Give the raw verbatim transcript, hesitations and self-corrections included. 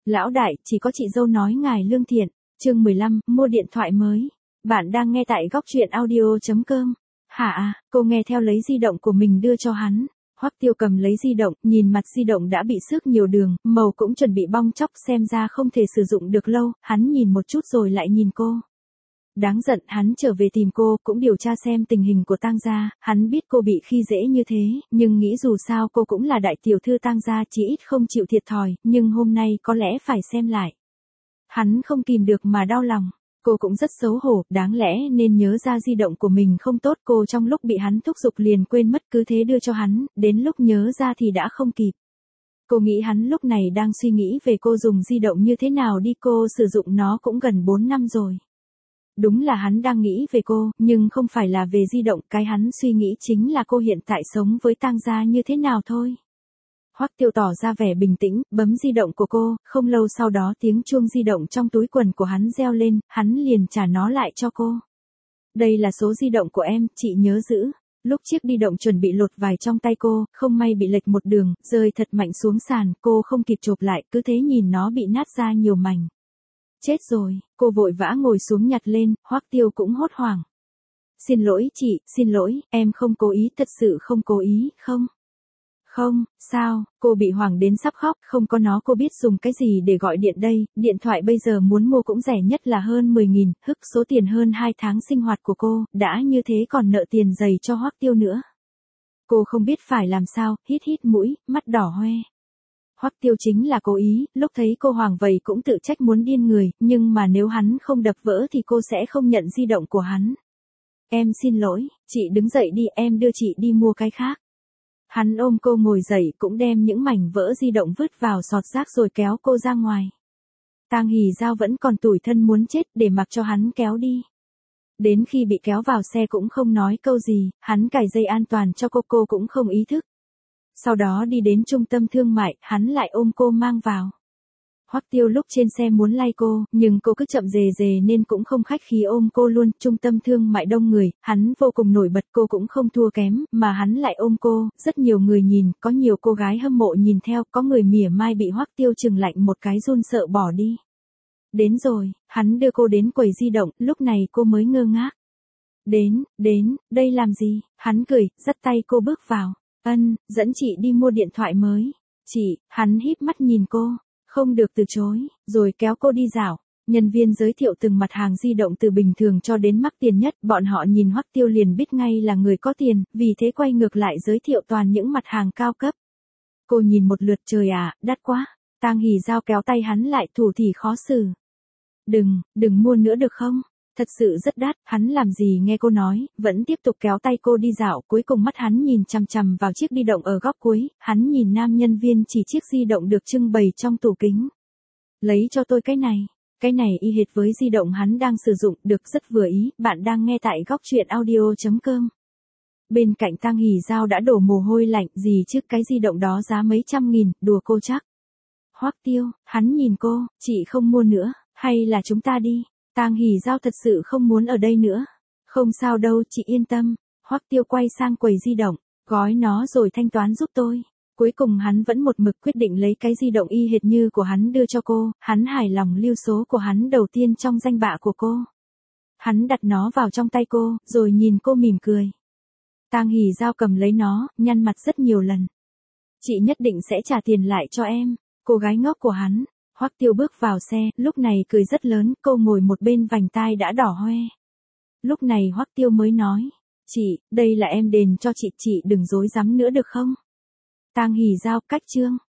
Lão đại, chỉ có chị dâu nói ngài lương thiện. Chương mười lăm, mua điện thoại mới. Bạn đang nghe tại góc truyện audio chấm com. Hả à, cô nghe theo lấy di động của mình đưa cho hắn. Hoắc Tiêu cầm lấy di động, nhìn mặt di động đã bị xước nhiều đường, màu cũng chuẩn bị bong tróc, xem ra không thể sử dụng được lâu, hắn nhìn một chút rồi lại nhìn cô. Đáng giận, hắn trở về tìm cô, cũng điều tra xem tình hình của Tang gia, hắn biết cô bị khi dễ như thế, nhưng nghĩ dù sao cô cũng là đại tiểu thư Tang gia, chỉ ít không chịu thiệt thòi, nhưng hôm nay có lẽ phải xem lại. Hắn không kìm được mà đau lòng. Cô cũng rất xấu hổ, đáng lẽ nên nhớ ra di động của mình không tốt, cô trong lúc bị hắn thúc giục liền quên mất, cứ thế đưa cho hắn, đến lúc nhớ ra thì đã không kịp. Cô nghĩ hắn lúc này đang suy nghĩ về cô dùng di động như thế nào đi, cô sử dụng nó cũng gần bốn năm rồi. Đúng là hắn đang nghĩ về cô, nhưng không phải là về di động, cái hắn suy nghĩ chính là cô hiện tại sống với Tang gia như thế nào thôi. Hoắc Tiêu tỏ ra vẻ bình tĩnh, bấm di động của cô, không lâu sau đó tiếng chuông di động trong túi quần của hắn reo lên, hắn liền trả nó lại cho cô. Đây là số di động của em, chị nhớ giữ. Lúc chiếc di động chuẩn bị lột vài trong tay cô, không may bị lệch một đường, rơi thật mạnh xuống sàn, cô không kịp chộp lại, cứ thế nhìn nó bị nát ra nhiều mảnh. Chết rồi, cô vội vã ngồi xuống nhặt lên, Hoắc Tiêu cũng hốt hoảng. Xin lỗi chị, xin lỗi, em không cố ý, thật sự không cố ý, không. Không, sao, cô bị hoảng đến sắp khóc, không có nó cô biết dùng cái gì để gọi điện đây, điện thoại bây giờ muốn mua cũng rẻ nhất là hơn mười nghìn, hức số tiền hơn hai tháng sinh hoạt của cô, đã như thế còn nợ tiền giày cho Hoắc Tiêu nữa. Cô không biết phải làm sao, hít hít mũi, mắt đỏ hoe. Hoắc Tiêu chính là cố ý, lúc thấy cô hoảng vậy cũng tự trách muốn điên người, nhưng mà nếu hắn không đập vỡ thì cô sẽ không nhận di động của hắn. Em xin lỗi, chị đứng dậy đi, em đưa chị đi mua cái khác. Hắn ôm cô ngồi dậy, cũng đem những mảnh vỡ di động vứt vào sọt rác rồi kéo cô ra ngoài. Tang Hỉ Giao vẫn còn tủi thân muốn chết, để mặc cho hắn kéo đi. Đến khi bị kéo vào xe cũng không nói câu gì, hắn cài dây an toàn cho cô, cô cũng không ý thức. Sau đó đi đến trung tâm thương mại, hắn lại ôm cô mang vào. Hoắc Tiêu lúc trên xe muốn lay cô, nhưng cô cứ chậm rề rề nên cũng không khách khí ôm cô luôn. Trung tâm thương mại đông người, hắn vô cùng nổi bật, cô cũng không thua kém, mà hắn lại ôm cô, rất nhiều người nhìn, có nhiều cô gái hâm mộ nhìn theo, có người mỉa mai bị Hoắc Tiêu chừng lạnh một cái run sợ bỏ đi. Đến rồi, hắn đưa cô đến quầy di động, lúc này cô mới ngơ ngác. Đến, đến, đây làm gì? Hắn cười, dắt tay cô bước vào. Ân, dẫn chị đi mua điện thoại mới. Chị, hắn híp mắt nhìn cô. Không được từ chối, rồi kéo cô đi dạo. Nhân viên giới thiệu từng mặt hàng di động từ bình thường cho đến mắc tiền nhất, bọn họ nhìn Hoắc Tiêu liền biết ngay là người có tiền, vì thế quay ngược lại giới thiệu toàn những mặt hàng cao cấp. Cô nhìn một lượt, trời à, đắt quá. Tang Hỉ Giao kéo tay hắn lại, thủ thỉ khó xử. Đừng, đừng mua nữa được không? Thật sự rất đắt, hắn làm gì nghe cô nói, vẫn tiếp tục kéo tay cô đi dạo, cuối cùng mắt hắn nhìn chằm chằm vào chiếc di động ở góc cuối, hắn nhìn nam nhân viên chỉ chiếc di động được trưng bày trong tủ kính. Lấy cho tôi cái này, cái này y hệt với di động hắn đang sử dụng, được rất vừa ý, bạn đang nghe tại góc truyện audio chấm com. Bên cạnh Tang Hỉ Giao đã đổ mồ hôi lạnh, gì chứ cái di động đó giá mấy trăm nghìn, đùa cô chắc. Hoắc Tiêu, hắn nhìn cô, chị không mua nữa, hay là chúng ta đi. Tang Hỉ Giao thật sự không muốn ở đây nữa. Không sao đâu, chị yên tâm. Hoắc Tiêu quay sang quầy di động, gói nó rồi thanh toán giúp tôi. Cuối cùng hắn vẫn một mực quyết định lấy cái di động y hệt như của hắn đưa cho cô, hắn hài lòng lưu số của hắn đầu tiên trong danh bạ của cô. Hắn đặt nó vào trong tay cô, rồi nhìn cô mỉm cười. Tang Hỉ Giao cầm lấy nó, nhăn mặt rất nhiều lần. Chị nhất định sẽ trả tiền lại cho em, cô gái ngốc của hắn. Hoắc Tiêu bước vào xe, lúc này cười rất lớn, cô ngồi một bên vành tai đã đỏ hoe. Lúc này Hoắc Tiêu mới nói, chị, đây là em đền cho chị, chị đừng dối rắm nữa được không? Tang Hỉ Giao, cách chương.